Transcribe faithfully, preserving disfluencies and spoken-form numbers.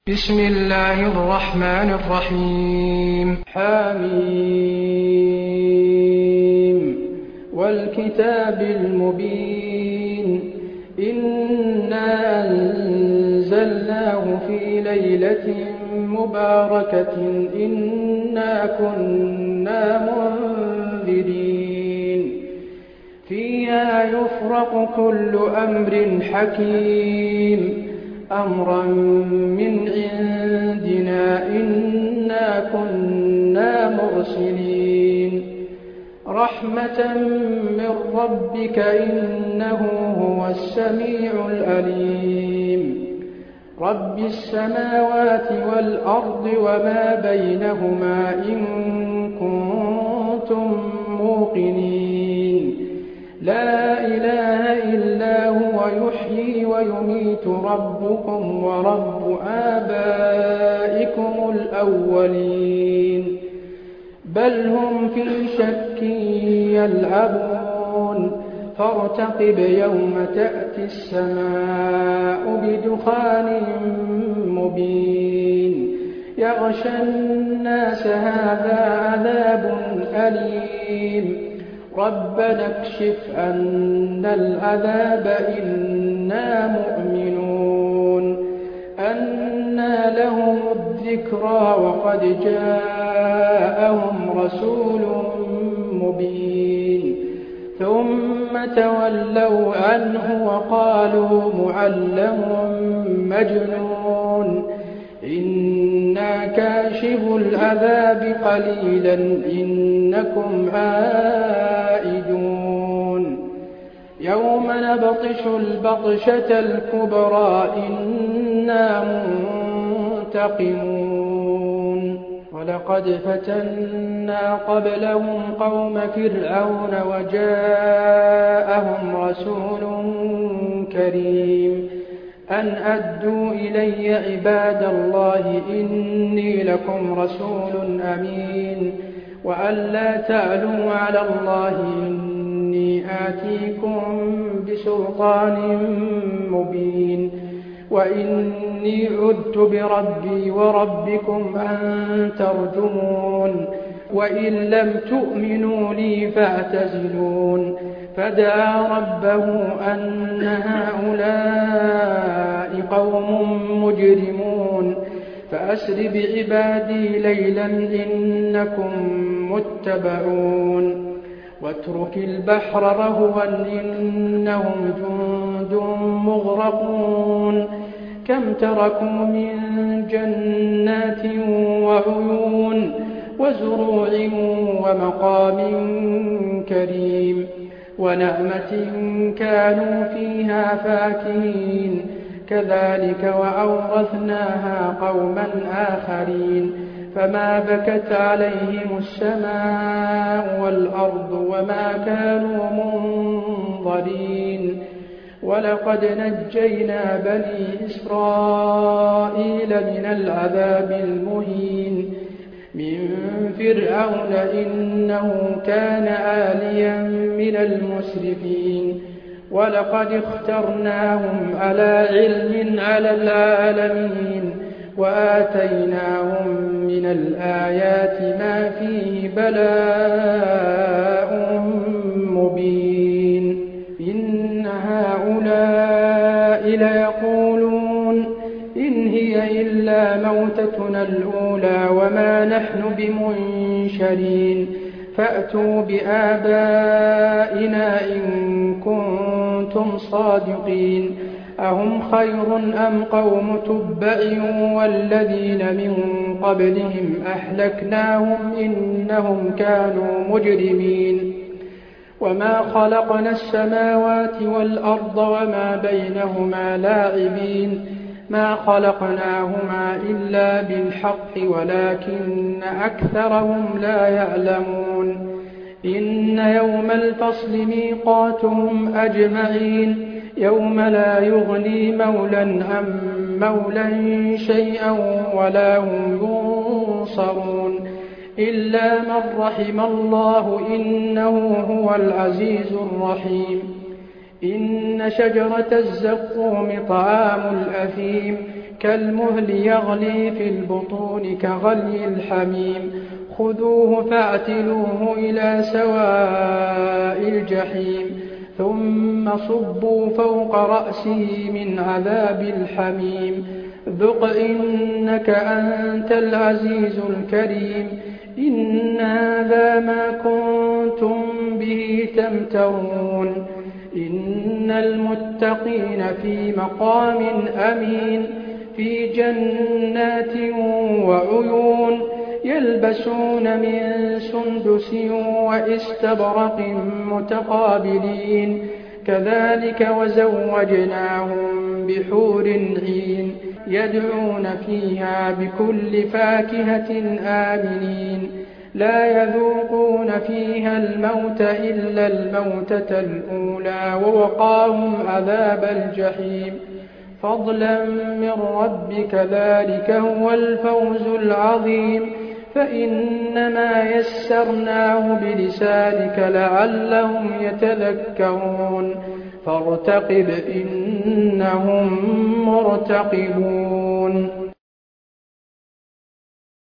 بسم الله الرحمن الرحيم. حميم والكتاب المبين إنا أنزلناه في ليلة مباركة إنا كنا منذرين فيها يفرق كل أمر حكيم أمرا من عندنا إنا كنا مرسلين رحمة من ربك إنه هو السميع العليم رب السماوات والأرض وما بينهما إن كنتم موقنين لا إله إلا هو يحيي ويميت ربكم ورب آبائكم الأولين بل هم في شك يلعبون فارتقب يوم تأتي السماء بدخان مبين يغشى الناس هذا عذاب أليم ربنا اكشف عنا العذاب إنا مؤمنون أنى لهم الذكرى وقد جاءهم رسول مبين ثم تولوا عنه وقالوا معلم مجنون إنا كاشف العذاب قليلا إنكم عائدون يوم نبطش البطشة الكبرى إنا منتقمون ولقد فتنا قبلهم قوم فرعون وجاءهم رسول كريم أن أدوا إلي عباد الله إني لكم رسول أمين وأن لا تعلوا على الله إني آتيكم بسلطان مبين وإني عذت بربي وربكم أن ترجمون وإن لم تؤمنوا لي فاعتزلون فدعا ربه أن هؤلاء قوم مجرمون فأسر بعبادي ليلا إنكم متبعون واترك البحر رهوا إنهم جند مغرقون كم تركوا من جنات وعيون وزروع ومقام كريم ونعمة كانوا فيها فاكهين كذلك وأورثناها قوما آخرين فما بكت عليهم السماء والأرض وما كانوا منظرين ولقد نجينا بني إسرائيل من العذاب المهين من فرعون إنه كان عاليا من المسرفين ولقد اخترناهم على علم على العالمين وآتيناهم من الآيات ما فيه بلاء مبين إن هؤلاء ليقولون إن هي إلا موتتنا الأولى وما نحن بمنشرين فأتوا بآبائنا إن كنتم صادقين أهم خير أم قوم تبع والذين من قبلهم أهلكناهم إنهم كانوا مجرمين وما خلقنا السماوات والأرض وما بينهما لاعبين ما خلقناهما إلا بالحق ولكن أكثرهم لا يعلمون إن يوم الفصل ميقاتهم أجمعين يوم لا يغني مولى عن مولى شيئا ولا هم ينصرون إلا من رحم الله إنه هو العزيز الرحيم إن شجرة الزقوم طعام الأثيم كالمهل يغلي في البطون كغلي الحميم خذوه فاعتلوه إلى سواء الجحيم ثم صبوا فوق رأسه من عذاب الحميم ذق إنك أنت العزيز الكريم إن هذا ما كنتم به تمترون إن المتقين في مقام أمين في جنات وعيون يلبسون من سندس وإستبرق متقابلين كذلك وزوجناهم بحور عين يدعون فيها بكل فاكهة آمنين لا يذوقون فيها الموت إلا الموتة الأولى ووقاهم عذاب الجحيم فضلا من ربك ذلك هو الفوز العظيم فإنما يسرناه بلسانك لعلهم يتذكرون فارتقب إنهم مرتقبون